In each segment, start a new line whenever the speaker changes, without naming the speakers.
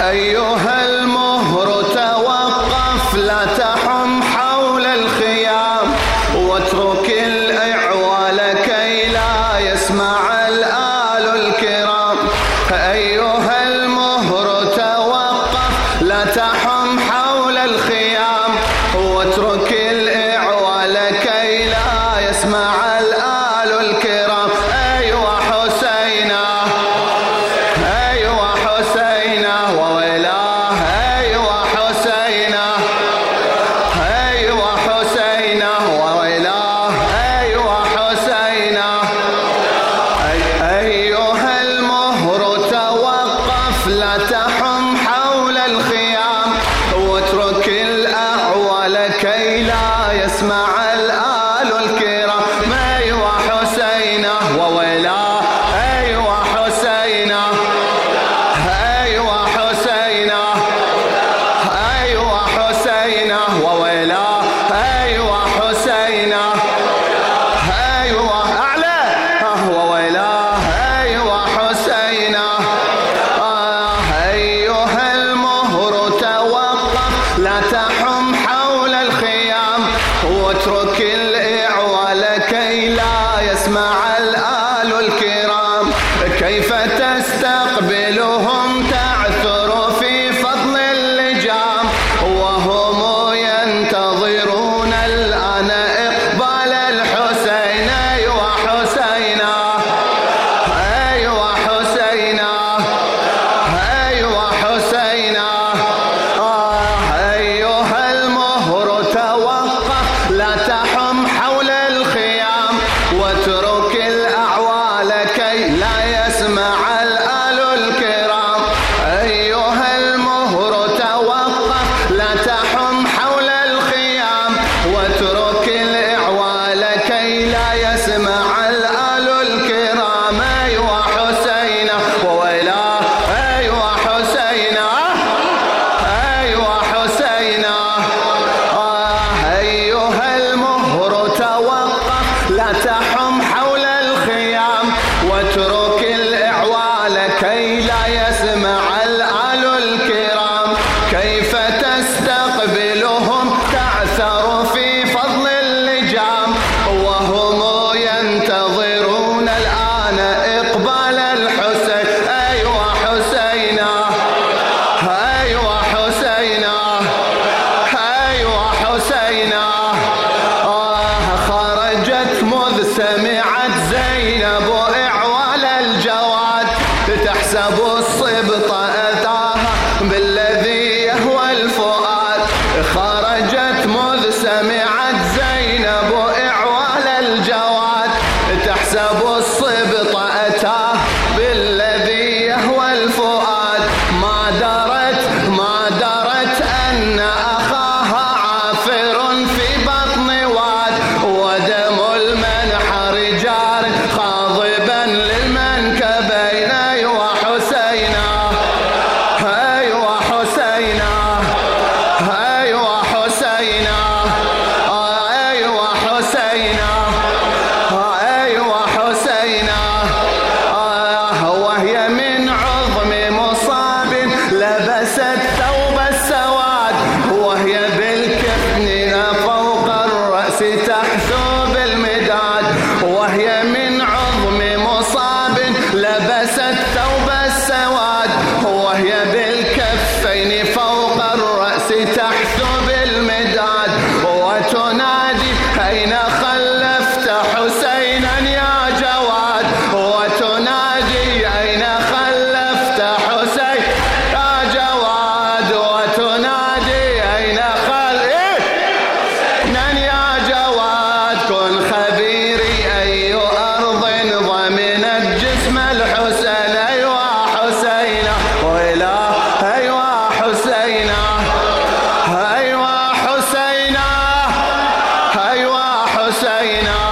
أيها المهر توقف لا تحم حول الخيام واترك الإعوال كي لا يسمع الآل الكرام. أيها المهر توقف لا تحم حول الخيام واترك الإعوال كي لا يسمع الآل الكرام. أيوة حسينا أيوة حسينا وويلاه أيوة حسينا أيوة حسينا وويلاه أيوة حسينا. أيها المهر توقف لا تحم حول الخيام واترك الأعوال كي لا يسمع الآل الكرام. أيوة حسينا وويلاه أيوة حسينا أيوة حسينا أيوة حسينا وويلاه أيوة حسينا أيوة أعلى وويلاه أيوة حسينا. أيها المهر توقف لا تحم حول الخيام واترك الإعوال كي لا يسمع الآل الكرام. كيف تستقبلهم تعثر في فضل اللجام وهم ينتظرون الآن إقبال الحسين. أيوة حسينا أيوة حسينا أيوة حسينا. أيها المهر توقف لا تحم حول الخيام واترك الأعوال كي لا يسمع الآل الكرام. أيها المهر توقف لا تحم حول الخيام واترك الإعوال كي لا يسمع الآل الكرام. أيوة حسينا وويلاه أيوة حسينا أيوة حسينا. أيها المهر توقف لا تحم حول الخيام واترك الإعوال كي لا يسمع الآل الكرام. كيف تستقبلهم تعثر في فضل اللجام وهم ينتظرون الآن إقبال الحسين. أيوة حسينا أيوة حسينا أيوة حسينا. خرجت مذ سمعت زينب إعوال الجواد تحسب الصبط أتاها بالذي يهوى الفؤاد. خرجت مذ سمعت زينب إعوال الجواد تحسب الصبط أتاه بالذي يهوى الفؤاد. ما درت أن أخاها عافر في بطن واد ودم المنحر جار خاضبا للمنكبين. أيوة حسينا أيوة حسينا أيوة حسينا أيوة حسينا أيوة حسينا. وهي من عظم مصاب لبست ثوب السواد وهي بالكفن فوق الرأس تحثو بالمداد. وهي من عظم مصاب لبست ثوب السواد وهي بالكفين فوق الرأس تحثو بالمداد. وتنادي أين خلفت حسينا يا جواد. وتنادي أين خلفت حسين يا جواد. وتنادي أين خلفت يا جواد. كن خبيري أي أرض ضمنت جسم الحسين. أيوة حسينا وإله أيوة حسينا أيوة حسينا أيوة حسينا.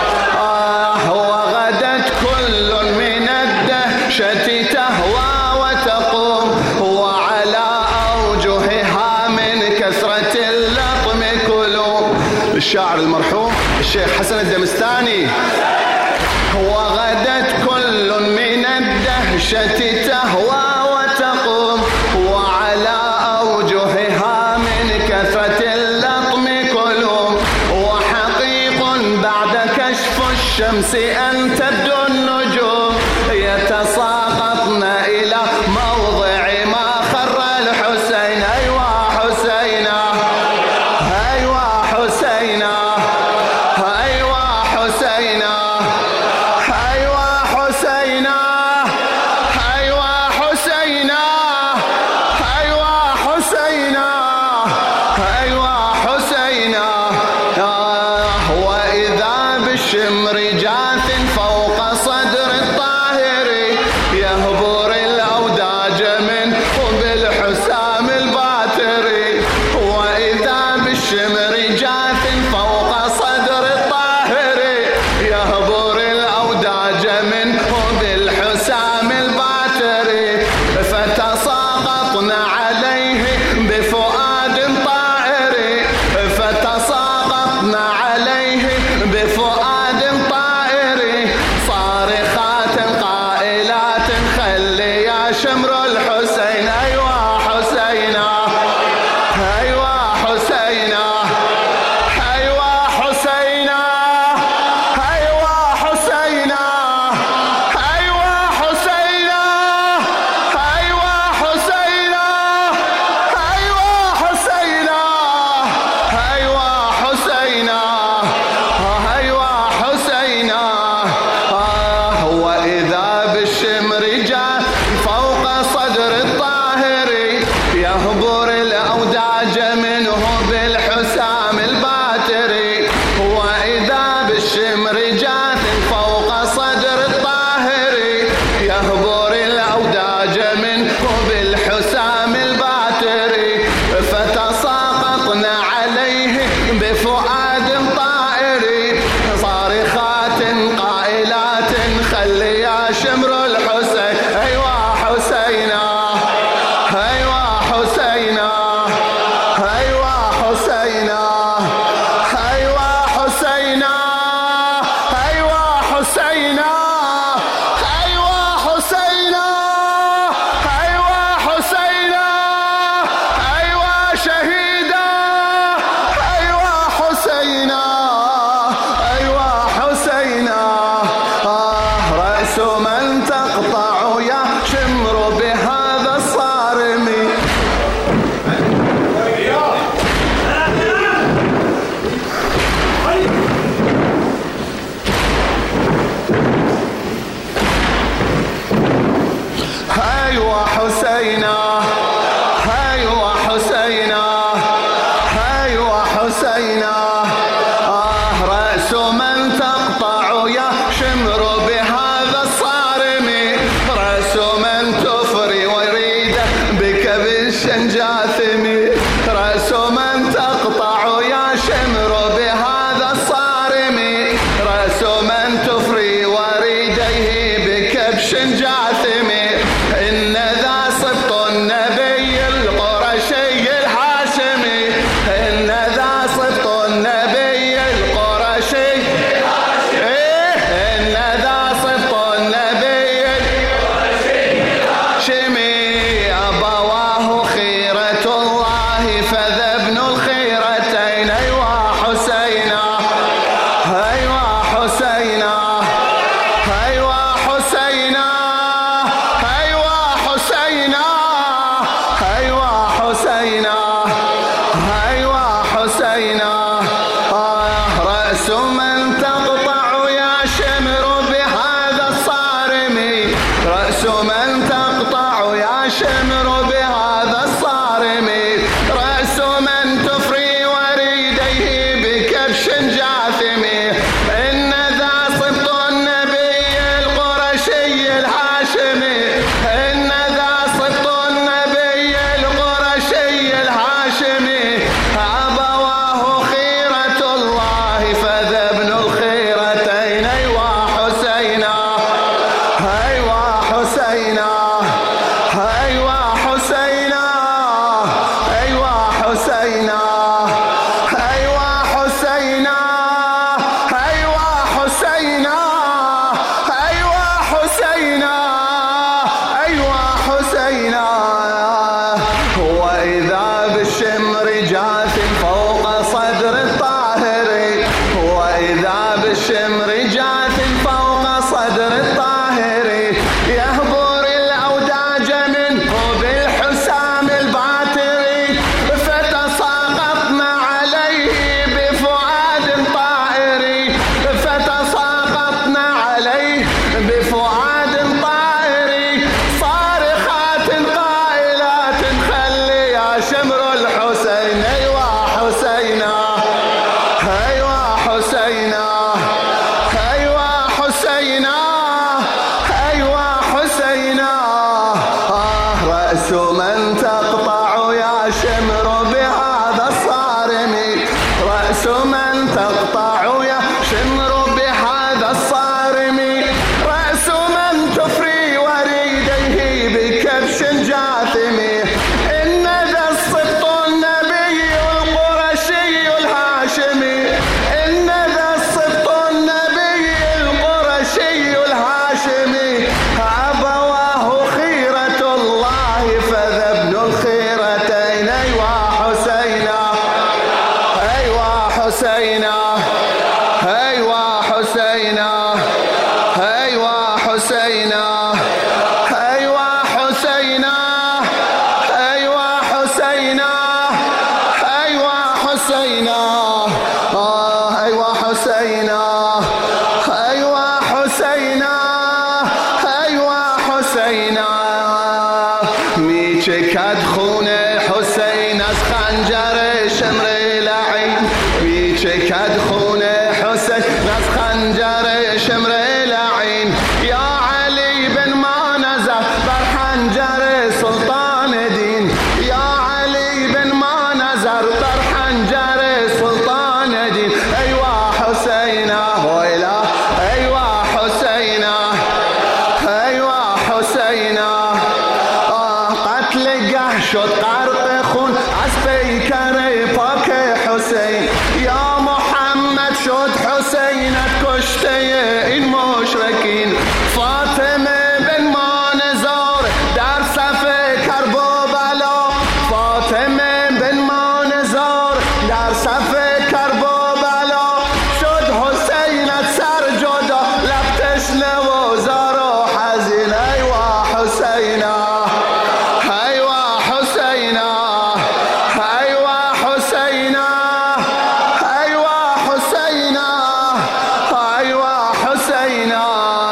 وغدت كل من الدهشة تهوى وتقوم وعلى أوجهها من كثرة اللطم كلوم. الشاعر المرحوم الشيخ حسن الدمستاني. وغدت كل من الدهشة تهوى وتقوم يا شمر الحسين أيوا حسينا أيوا حسينا أيوا حسينا أيوا حسينا أيوا حسينا أيوا حسينا أيوا حسينا أيوا شهيدا أيوا حسينا أيوا حسينا رأس من تقطع يا شمر بهذا الصارم أيوا حسينا أيوا حسينا أيوا حسينا رأس من تقطع يا شمر بهذا الصارم رأس من تفري ويريده بكبش جاثم رأس من تقطع يا شمر بهذا الصارم رأس من تفري وريديه بكبش جاثم إن ذا سبط النبي القرشي الهاشمي إن ذا سبط النبي القرشي إن ذا سبط النبي الهاشمي أبواه خيرة الله فذا ابن الخيرتين أيوا حسينا أيوا حسينا أيوا حسينا أيوا حسينا أيوا حسينا أيوا حسينا رأس من تقطع يا شمر بهذا الصارم رأس من تقطع يا شمر بهذا الصارم رأس من تفري وريديه بكبش جاثم إن ذا سبط النبي القرشي الهاشمي إن ذا سبط النبي القرشي الهاشمي أبواه خيرة الله فذا ابن الخيرتين أيوا حسينا أيوا حسينا أيوا حسينا أيوا حسينا أيوا حسينا أيوا حسينا أيوا حسينا أيوا حسينا وإذا بالشمر جاث فوق صدر الطاهر وإذا بالشمر جاث فوق صدر الطاهر يهبر الأوداج منه بالحسام الباتري فتساقطنا عليه بفؤاد طائري فتساقطنا عليه بفؤاد طائري صارخات قائلات خلي يا شمر الحسين أيوا حسينا أيوا حسينا أيوا حسينا أيوا حسينا رأس من تقطع يا شمر بهذا الصارم رأس من تقطع يا شمر بهذا الصارم رأس من تفري وريديه بكبش جاثم إن ذا السبط النبي القرشي الهاشمي إن ذا السبط النبي القرشي الهاشمي أبواه خيرة الله فذا ابن الخيرتين أيوا حسينا أيوا حسينا أيوا حسينا أيوا حسينا أيوا حسينا أيوا حسينا أيوا حسينا أيوا حسينا أيوا حسينا أيوا حسينا ميچه کد خون حسین از خنجر شمر لعین میچه کد خون حسین از خنجر شمر لعین یا علی بن ما نزل بر حنجر سلطان دین یا علی بن ما نزل بر حنجر سلطان دین ایوا حسینا ویلا ایوا حسینا شد غرق خون از پیکر پاک حسین. یا محمد شد حسینت کشته این مشرکین. فاطمه بن مانزار در صف کرب و بلا، فاطمه بن مانزار در صف کرب و بلا، شد حسینت سر جدا لب تشنه و زار و حزین. ایوا حسینا، ایوا حسینا، ایوا حسینا، ایوا حسینا، ایوا حسینا.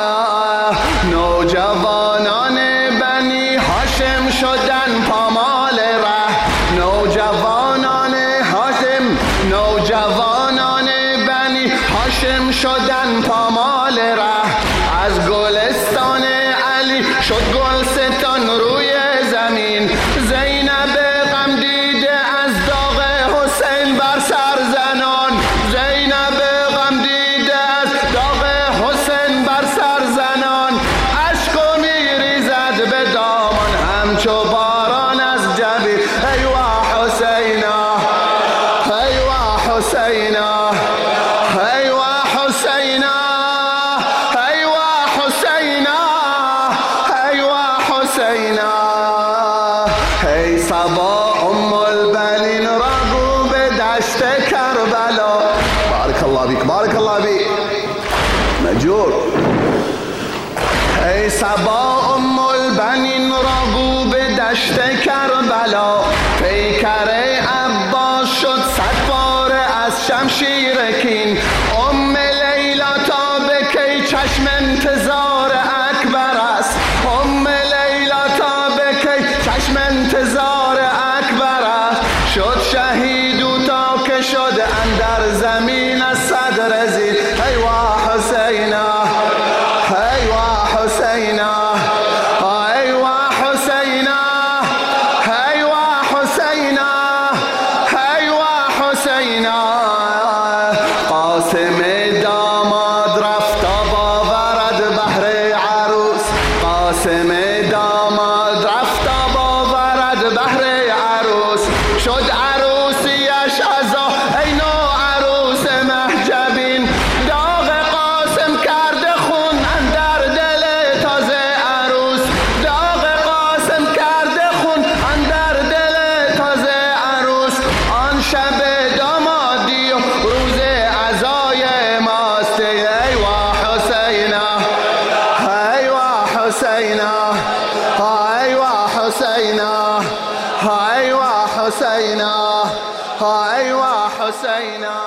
نوجوانان بنی هاشم شدن پامال ره، نوجوانان هاشم، نوجوانان بنی هاشم شدن پامال ره. از گلستان علی شد گلستان روی زمین. زینب غم دیده از داغ حسین بر سر زنان، زینب غم دیده از داغ حسین بر سر زنان. اشک و میریزد به دامان همچو باران از جبین. ایوا حسینا، ایوا حسینا، ایوا حسینا، ایوا حسینا، ایوا حسینا. ای صبا ام البنین را گو به دشت کربلا. بارک الله بیک، بارک الله بیک مجور. ای صبا ام البنین را گو به دشت کربلا. پیکر عباس شد صد باره از شمشیر کین. ام لیلا تا به کی چشم انتظار اکبر است. ام لیلا تا به کی چشم انتظار اکبر است. شد شهید او تا که شد اندر زمین از صدر زیر. ایوا حسینا، ایوا حسینا، ایوا حسینا، ایوا حسینا، ایوا حسینا. قاسم داماد رفت آورد بهر عروس، قاسم داماد رفت آورد بهر عروس. شد عروسیش عزا ای نو عروس محجبین. داغ قاسم کرده خون اندر دل تازه عروس، داغ قاسم کرده خون اندر دل تازه عروس. آن شب دامادی و روز عزای ماست. ایوا حسینا، ایوا حسینا، ایوا حسینا، ایوا حسینا، ایوا حسینا.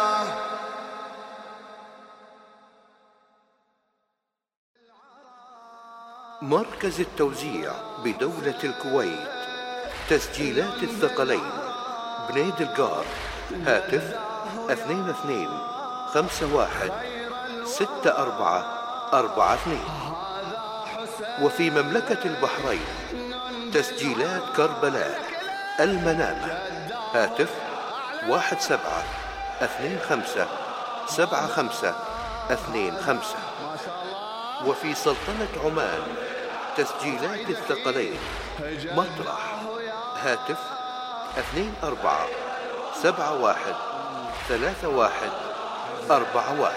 مركز التوزيع بدولة الكويت، تسجيلات الثقلين، بنيد القار، هاتف 22 51 64 42. وفي مملكة البحرين تسجيلات كربلاء، المنامة، هاتف 17 25 75 25. وفي سلطنة عمان تسجيلات الثقلين، مطرح، هاتف 24 71 31 41.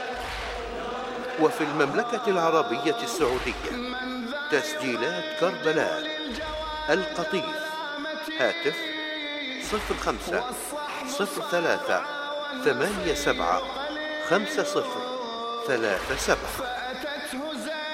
وفي المملكة العربية السعودية تسجيلات كربلاء، القطيف، هاتف 05 03 87 50 37.